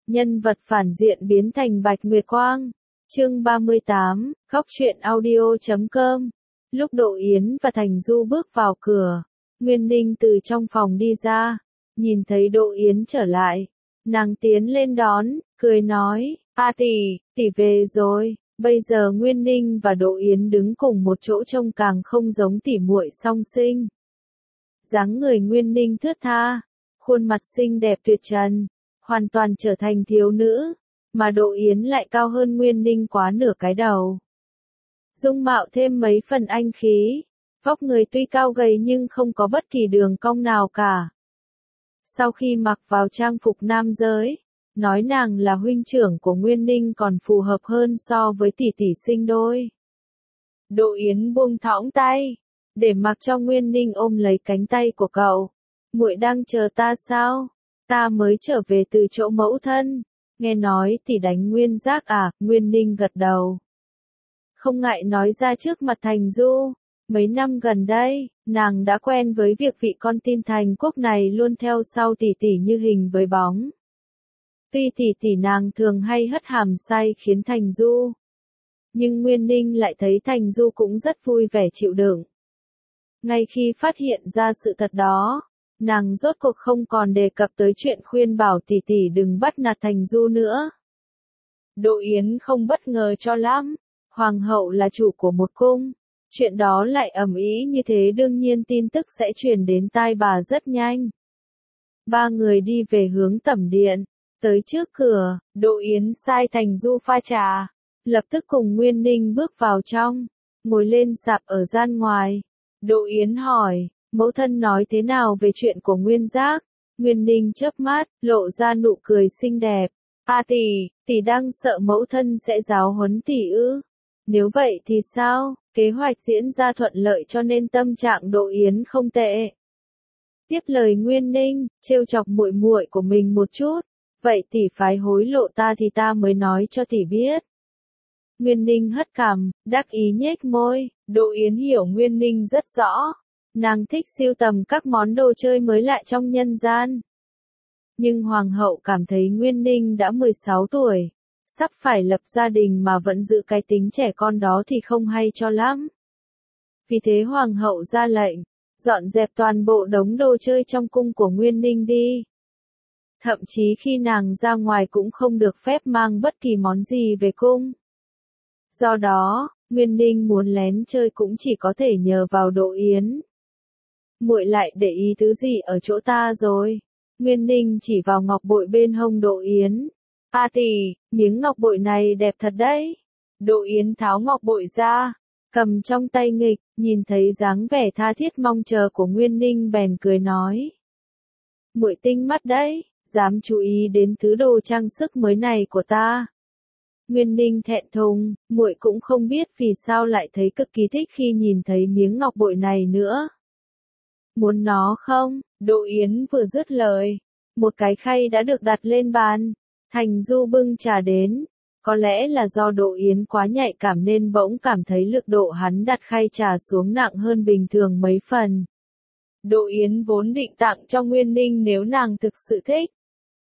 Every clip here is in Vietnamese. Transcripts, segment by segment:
nhân vật phản diện biến thành Bạch Nguyệt Quang. Chương 38, Góc truyện audio.com. Lúc Đỗ Yến và Thành Du bước vào cửa, Nguyên Ninh từ trong phòng đi ra, nhìn thấy Đỗ Yến trở lại, nàng tiến lên đón, cười nói, "A tỷ về rồi." Bây giờ Nguyên Ninh và Đỗ Yến đứng cùng một chỗ trông càng không giống tỉ muội song sinh. Dáng người Nguyên Ninh thướt tha, khuôn mặt xinh đẹp tuyệt trần, hoàn toàn trở thành thiếu nữ, mà Đỗ Yến lại cao hơn Nguyên Ninh quá nửa cái đầu. Dung mạo thêm mấy phần anh khí, vóc người tuy cao gầy nhưng không có bất kỳ đường cong nào cả. Sau khi mặc vào trang phục nam giới, nói nàng là huynh trưởng của Nguyên Ninh còn phù hợp hơn so với tỷ tỷ sinh đôi. Đỗ Yến buông thõng tay, để mặc cho Nguyên Ninh ôm lấy cánh tay của cậu. "Muội đang chờ ta sao? Ta mới trở về từ chỗ mẫu thân. Nghe nói tỷ đánh Nguyên Giác à?" Nguyên Ninh gật đầu. Không ngại nói ra trước mặt Thành Du. Mấy năm gần đây, nàng đã quen với việc vị con tin Thành Quốc này luôn theo sau tỷ tỷ như hình với bóng. Tuy tỷ nàng thường hay hất hàm sai khiến Thành Du, nhưng Nguyên Ninh lại thấy Thành Du cũng rất vui vẻ chịu đựng. Ngay khi phát hiện ra sự thật đó, nàng rốt cuộc không còn đề cập tới chuyện khuyên bảo tỷ đừng bắt nạt Thành Du nữa. Đỗ Yến không bất ngờ cho lắm, hoàng hậu là chủ của một cung, chuyện đó lại ầm ĩ như thế đương nhiên tin tức sẽ truyền đến tai bà rất nhanh. Ba người đi về hướng tẩm điện, tới trước cửa, Đỗ Yến sai Thành Du pha trà, lập tức cùng Nguyên Ninh bước vào trong, ngồi lên sạp ở gian ngoài. Đỗ Yến hỏi, mẫu thân nói thế nào về chuyện của Nguyên Giác? Nguyên Ninh chớp mắt, lộ ra nụ cười xinh đẹp. "A tỷ đang sợ mẫu thân sẽ giáo huấn tỷ ư? Nếu vậy thì sao?" Kế hoạch diễn ra thuận lợi cho nên tâm trạng Đỗ Yến không tệ. Tiếp lời Nguyên Ninh, trêu chọc muội muội của mình một chút. "Vậy tỷ phái hối lộ ta thì ta mới nói cho tỷ biết." Nguyên Ninh hất cằm, đắc ý nhếch môi. Đỗ Yến hiểu Nguyên Ninh rất rõ. Nàng thích sưu tầm các món đồ chơi mới lạ trong nhân gian. Nhưng hoàng hậu cảm thấy Nguyên Ninh đã 16 tuổi, sắp phải lập gia đình mà vẫn giữ cái tính trẻ con đó thì không hay cho lắm. Vì thế hoàng hậu ra lệnh, dọn dẹp toàn bộ đống đồ chơi trong cung của Nguyên Ninh đi. Thậm chí khi nàng ra ngoài cũng không được phép mang bất kỳ món gì về cung. Do đó, Nguyên Ninh muốn lén chơi cũng chỉ có thể nhờ vào Đỗ Yến. "Muội lại để ý thứ gì ở chỗ ta rồi?" Nguyên Ninh chỉ vào ngọc bội bên hông Đỗ Yến. "A tỷ, miếng ngọc bội này đẹp thật đấy." Đỗ Yến tháo ngọc bội ra, cầm trong tay nghịch, nhìn thấy dáng vẻ tha thiết mong chờ của Nguyên Ninh bèn cười nói. "Muội tinh mắt đấy, dám chú ý đến thứ đồ trang sức mới này của ta." Nguyên Ninh thẹn thùng, muội cũng không biết vì sao lại thấy cực kỳ thích khi nhìn thấy miếng ngọc bội này nữa. "Muốn nó không?" Đỗ Yến vừa dứt lời, một cái khay đã được đặt lên bàn. Thành Du bưng trà đến. Có lẽ là do Đỗ Yến quá nhạy cảm nên bỗng cảm thấy lực độ hắn đặt khay trà xuống nặng hơn bình thường mấy phần. Đỗ Yến vốn định tặng cho Nguyên Ninh nếu nàng thực sự thích.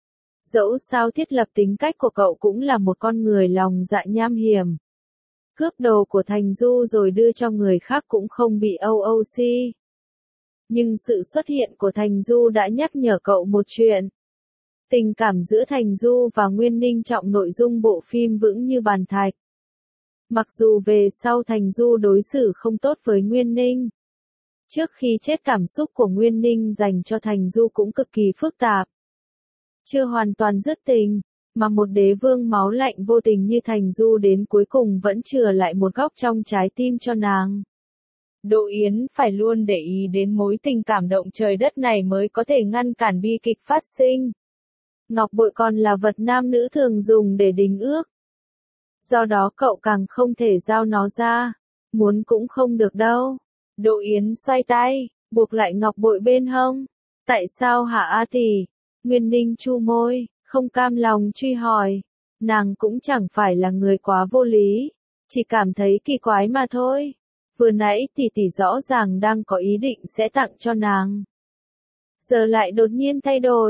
Dẫu sao thiết lập tính cách của cậu cũng là một con người lòng dạ nham hiểm. Cướp đồ của Thành Du rồi đưa cho người khác cũng không bị âu si. Nhưng sự xuất hiện của Thành Du đã nhắc nhở cậu một chuyện. Tình cảm giữa Thành Du và Nguyên Ninh trọng nội dung bộ phim vững như bàn thạch. Mặc dù về sau Thành Du đối xử không tốt với Nguyên Ninh. Trước khi chết cảm xúc của Nguyên Ninh dành cho Thành Du cũng cực kỳ phức tạp. Chưa hoàn toàn dứt tình, mà một đế vương máu lạnh vô tình như Thành Du đến cuối cùng vẫn chừa lại một góc trong trái tim cho nàng. Đỗ Yến phải luôn để ý đến mối tình cảm động trời đất này mới có thể ngăn cản bi kịch phát sinh. Ngọc bội còn là vật nam nữ thường dùng để đính ước. Do đó cậu càng không thể giao nó ra. Muốn cũng không được đâu. Đỗ Yến xoay tay, buộc lại ngọc bội bên hông. "Tại sao hả A tỷ?" Nguyên Ninh chu môi, không cam lòng truy hỏi. Nàng cũng chẳng phải là người quá vô lý, chỉ cảm thấy kỳ quái mà thôi. Vừa nãy tỷ rõ ràng đang có ý định sẽ tặng cho nàng. Giờ lại đột nhiên thay đổi.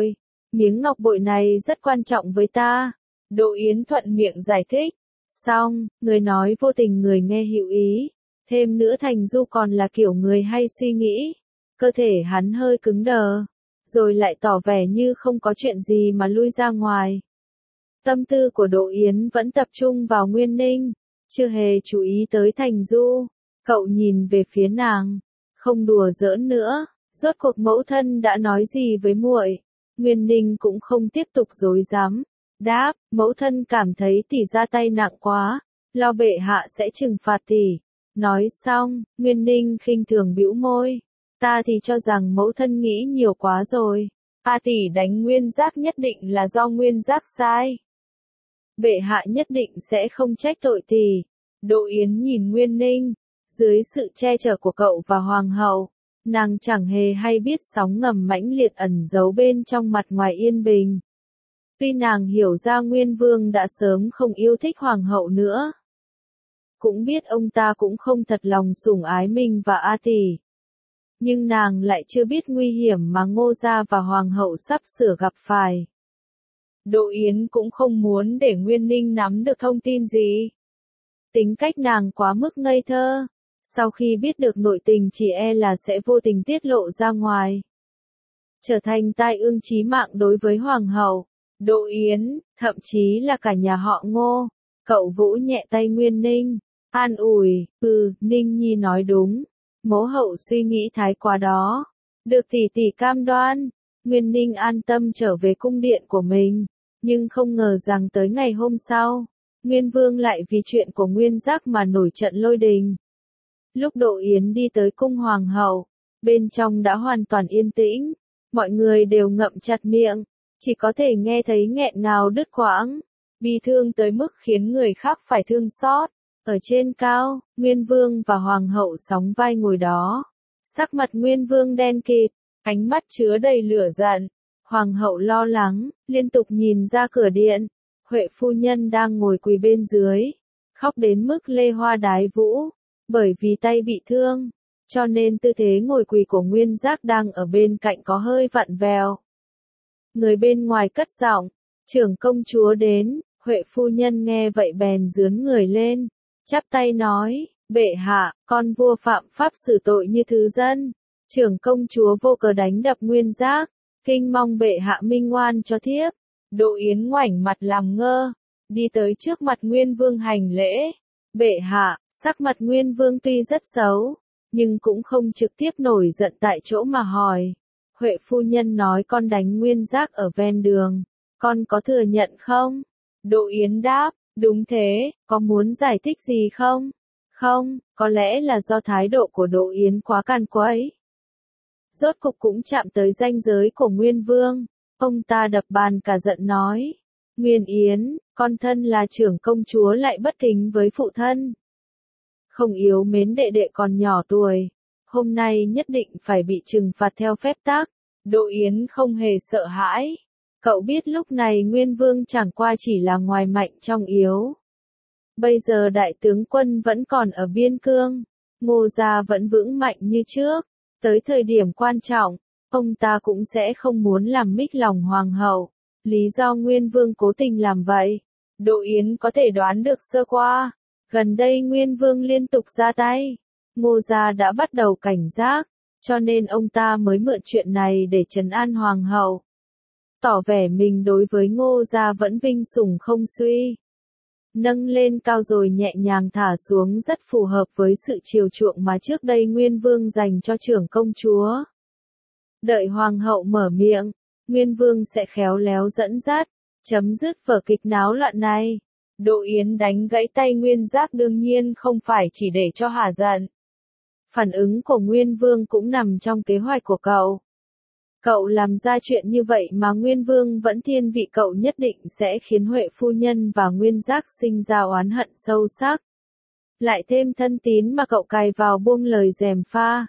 Miếng ngọc bội này rất quan trọng với ta. Đỗ Yến thuận miệng giải thích. Xong, người nói vô tình người nghe hữu ý. Thêm nữa Thành Du còn là kiểu người hay suy nghĩ. Cơ thể hắn hơi cứng đờ. Rồi lại tỏ vẻ như không có chuyện gì mà lui ra ngoài. Tâm tư của Đỗ Yến vẫn tập trung vào Nguyên Ninh. Chưa hề chú ý tới Thành Du. Cậu nhìn về phía nàng. Không đùa giỡn nữa. Rốt cuộc mẫu thân đã nói gì với muội? Nguyên Ninh cũng không tiếp tục dối dám. Đáp, mẫu thân cảm thấy tỷ ra tay nặng quá. Lo bệ hạ sẽ trừng phạt tỷ. Nói xong, Nguyên Ninh khinh thường bĩu môi. Ta thì cho rằng mẫu thân nghĩ nhiều quá rồi. A tỷ đánh Nguyên Giác nhất định là do Nguyên Giác sai. Bệ hạ nhất định sẽ không trách tội tỷ. Đỗ Yến nhìn Nguyên Ninh. Dưới sự che chở của cậu và hoàng hậu, nàng chẳng hề hay biết sóng ngầm mãnh liệt ẩn giấu bên trong mặt ngoài yên bình. Tuy nàng hiểu ra Nguyên Vương đã sớm không yêu thích hoàng hậu nữa. Cũng biết ông ta cũng không thật lòng sủng ái mình và A tỷ. Nhưng nàng lại chưa biết nguy hiểm mà Ngô gia và hoàng hậu sắp sửa gặp phải. Đỗ Yến cũng không muốn để Nguyên Ninh nắm được thông tin gì. Tính cách nàng quá mức ngây thơ. Sau khi biết được nội tình chỉ e là sẽ vô tình tiết lộ ra ngoài. Trở thành tai ương chí mạng đối với hoàng hậu, Đỗ Yến, thậm chí là cả nhà họ Ngô. Cậu vỗ nhẹ tay Nguyên Ninh, an ủi, Ninh Nhi nói đúng. Mẫu hậu suy nghĩ thái quá đó. Được tỷ tỷ cam đoan. Nguyên Ninh an tâm trở về cung điện của mình. Nhưng không ngờ rằng tới ngày hôm sau, Nguyên Vương lại vì chuyện của Nguyên Giác mà nổi trận lôi đình. Lúc Đỗ Yến đi tới cung hoàng hậu, bên trong đã hoàn toàn yên tĩnh, mọi người đều ngậm chặt miệng, chỉ có thể nghe thấy nghẹn ngào đứt quãng, bi thương tới mức khiến người khác phải thương xót. Ở trên cao, Nguyên Vương và hoàng hậu sóng vai ngồi đó, sắc mặt Nguyên Vương đen kịt, ánh mắt chứa đầy lửa giận. Hoàng hậu lo lắng, liên tục nhìn ra cửa điện, Huệ phu nhân đang ngồi quỳ bên dưới, khóc đến mức lê hoa đái vũ. Bởi vì tay bị thương, cho nên tư thế ngồi quỳ của Nguyên Giác đang ở bên cạnh có hơi vặn vẹo. Người bên ngoài cất giọng, trưởng công chúa đến. Huệ phu nhân nghe vậy bèn rướn người lên, chắp tay nói, bệ hạ, con vua phạm pháp xử tội như thứ dân. Trưởng công chúa vô cớ đánh đập Nguyên Giác, kinh mong bệ hạ minh oan cho thiếp. Đỗ Yến ngoảnh mặt làm ngơ, đi tới trước mặt Nguyên Vương hành lễ. Bệ hạ, sắc mặt Nguyên Vương tuy rất xấu, nhưng cũng không trực tiếp nổi giận tại chỗ mà hỏi. Huệ phu nhân nói con đánh Nguyên Giác ở ven đường, con có thừa nhận không? Đỗ Yến đáp, đúng thế, có muốn giải thích gì không? Không, có lẽ là do thái độ của Đỗ Yến quá càn quấy. Rốt cục cũng chạm tới ranh giới của Nguyên Vương, ông ta đập bàn cả giận nói. Nguyên Yến, con thân là trưởng công chúa lại bất kính với phụ thân. Không yếu mến đệ đệ còn nhỏ tuổi. Hôm nay nhất định phải bị trừng phạt theo phép tắc. Đỗ Yến không hề sợ hãi. Cậu biết lúc này Nguyên Vương chẳng qua chỉ là ngoài mạnh trong yếu. Bây giờ đại tướng quân vẫn còn ở biên cương. Ngô gia vẫn vững mạnh như trước. Tới thời điểm quan trọng, ông ta cũng sẽ không muốn làm mích lòng hoàng hậu. Lý do Nguyên Vương cố tình làm vậy, Đỗ Yến có thể đoán được sơ qua. Gần đây Nguyên Vương liên tục ra tay, Ngô gia đã bắt đầu cảnh giác, cho nên ông ta mới mượn chuyện này để trấn an hoàng hậu. Tỏ vẻ mình đối với Ngô gia vẫn vinh sủng không suy. Nâng lên cao rồi nhẹ nhàng thả xuống rất phù hợp với sự chiều chuộng mà trước đây Nguyên Vương dành cho trưởng công chúa. Đợi hoàng hậu mở miệng, Nguyên Vương sẽ khéo léo dẫn dắt, chấm dứt vở kịch náo loạn này. Đỗ Yến đánh gãy tay Nguyên Giác đương nhiên không phải chỉ để cho hả giận. Phản ứng của Nguyên Vương cũng nằm trong kế hoạch của cậu. Cậu làm ra chuyện như vậy mà Nguyên Vương vẫn thiên vị cậu nhất định sẽ khiến Huệ phu nhân và Nguyên Giác sinh ra oán hận sâu sắc. Lại thêm thân tín mà cậu cài vào buông lời gièm pha.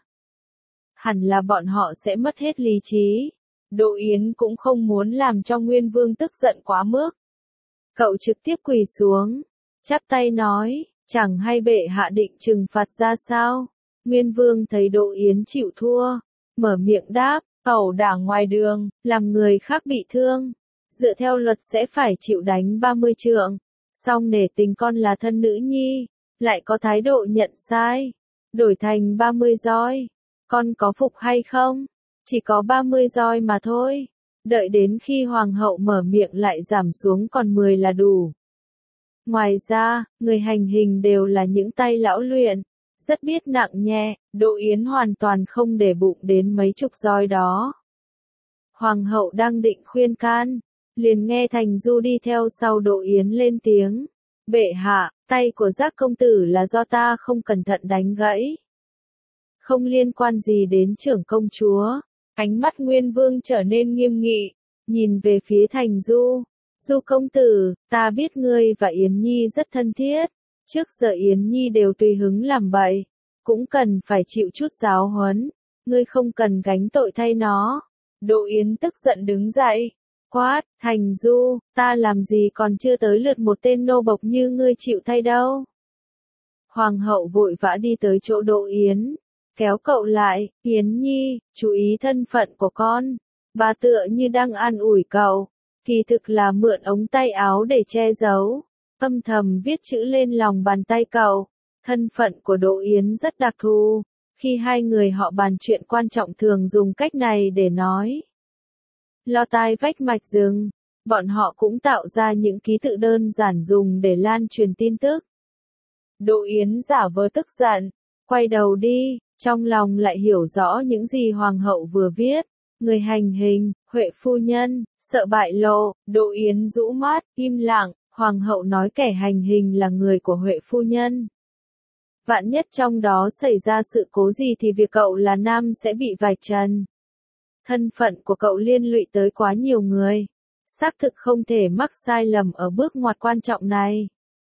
Hẳn là bọn họ sẽ mất hết lý trí. Đỗ Yến cũng không muốn làm cho Nguyên Vương tức giận quá mức. Cậu trực tiếp quỳ xuống, chắp tay nói, chẳng hay bệ hạ định trừng phạt ra sao? Nguyên Vương thấy Đỗ Yến chịu thua, mở miệng đáp, ẩu đả ngoài đường, làm người khác bị thương. Dựa theo luật sẽ phải chịu đánh 30 trượng. Song nể tình con là thân nữ nhi, lại có thái độ nhận sai. Đổi thành 30 roi. Con có phục hay không? Chỉ có 30 roi mà thôi. Đợi đến khi hoàng hậu mở miệng lại giảm xuống còn 10 là đủ. Ngoài ra, người hành hình đều là những tay lão luyện, rất biết nặng nhẹ, Đỗ Yến hoàn toàn không để bụng đến mấy chục roi đó. Hoàng hậu đang định khuyên can, liền nghe Thành Du đi theo sau Đỗ Yến lên tiếng. Bệ hạ, tay của Giác công tử là do ta không cẩn thận đánh gãy. Không liên quan gì đến trưởng công chúa. Ánh mắt Nguyên Vương trở nên nghiêm nghị, nhìn về phía Thành Du. Du công tử, ta biết ngươi và Yến Nhi rất thân thiết. Trước giờ Yến Nhi đều tùy hứng làm bậy, cũng cần phải chịu chút giáo huấn. Ngươi không cần gánh tội thay nó. Đỗ Yến tức giận đứng dậy, quát, Thành Du, ta làm gì còn chưa tới lượt một tên nô bộc như ngươi chịu thay đâu. Hoàng hậu vội vã đi tới chỗ Đỗ Yến, kéo cậu lại, Yến Nhi, chú ý thân phận của con. Bà tựa như đang an ủi cậu, kỳ thực là mượn ống tay áo để che giấu, âm thầm viết chữ lên lòng bàn tay cậu. Thân phận của Đỗ Yến rất đặc thù, khi hai người họ bàn chuyện quan trọng thường dùng cách này để nói. Lo tai vách mạch rừng, bọn họ cũng tạo ra những ký tự đơn giản dùng để lan truyền tin tức. Đỗ Yến giả vờ tức giận, quay đầu đi, trong lòng lại hiểu rõ những gì hoàng hậu vừa viết. Người hành hình, Huệ phu nhân, sợ bại lộ, Đỗ Yến rũ mắt, im lặng, hoàng hậu nói kẻ hành hình là người của Huệ phu nhân. Vạn nhất trong đó xảy ra sự cố gì thì việc cậu là nam sẽ bị vạch trần. Thân phận của cậu liên lụy tới quá nhiều người. Xác thực không thể mắc sai lầm ở bước ngoặt quan trọng này.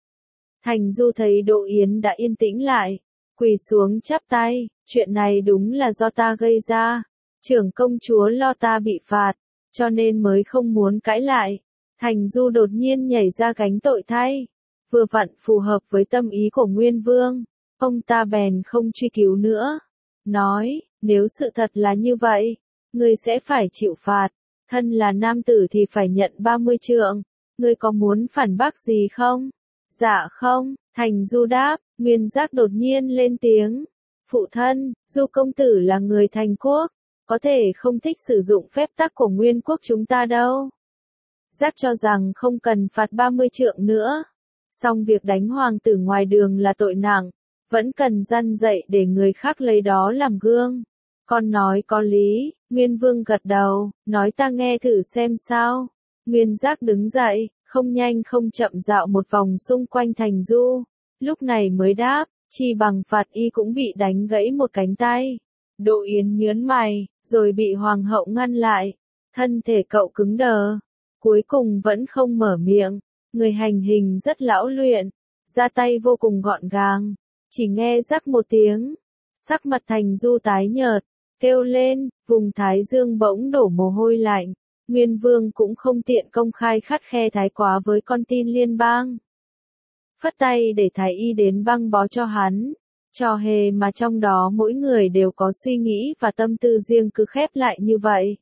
Thành Du thấy Đỗ Yến đã yên tĩnh lại, quỳ xuống chắp tay, chuyện này đúng là do ta gây ra. Trưởng công chúa lo ta bị phạt, cho nên mới không muốn cãi lại. Thành Du đột nhiên nhảy ra gánh tội thay, vừa vặn phù hợp với tâm ý của Nguyên Vương. Ông ta bèn không truy cứu nữa, nói, nếu sự thật là như vậy, ngươi sẽ phải chịu phạt, thân là nam tử thì phải nhận 30 trượng, ngươi có muốn phản bác gì không? Dạ không, Thành Du đáp. Nguyên Giác đột nhiên lên tiếng, phụ thân, Du công tử là người Thành quốc, có thể không thích sử dụng phép tắc của Nguyên quốc chúng ta đâu. Giác cho rằng không cần phạt 30 trượng nữa, song việc đánh hoàng tử ngoài đường là tội nặng, vẫn cần răn dạy để người khác lấy đó làm gương. Con nói có lý, Nguyên Vương gật đầu, nói ta nghe thử xem sao. Nguyên Giác đứng dậy, không nhanh không chậm dạo một vòng xung quanh Thành Du, lúc này mới đáp, chi bằng phạt y cũng bị đánh gãy một cánh tay. Đỗ Yến nhớn mày, rồi bị hoàng hậu ngăn lại, thân thể cậu cứng đờ, cuối cùng vẫn không mở miệng. Người hành hình rất lão luyện, ra tay vô cùng gọn gàng, chỉ nghe rắc một tiếng, sắc mặt Thành Du tái nhợt, kêu lên, vùng thái dương bỗng đổ mồ hôi lạnh. Nguyên Vương cũng không tiện công khai khắt khe thái quá với con tin liên bang. Phất tay để thái y đến băng bó cho hắn. Trò hề mà trong đó mỗi người đều có suy nghĩ và tâm tư riêng cứ khép lại như vậy.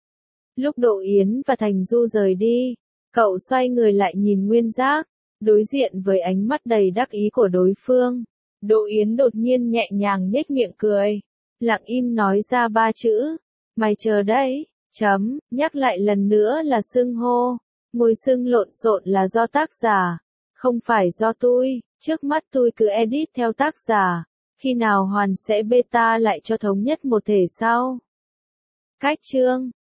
Lúc Đỗ Yến và Thành Du rời đi, cậu xoay người lại nhìn Nguyên Giác, đối diện với ánh mắt đầy đắc ý của đối phương. Đỗ Yến đột nhiên nhẹ nhàng nhếch miệng cười, lặng im nói ra 3 chữ, mày chờ đấy. Nhắc lại lần nữa là xưng hô, ngồi xưng lộn xộn là do tác giả, không phải do tôi, trước mắt tôi cứ edit theo tác giả, khi nào hoàn sẽ beta lại cho thống nhất một thể sau. Cách chương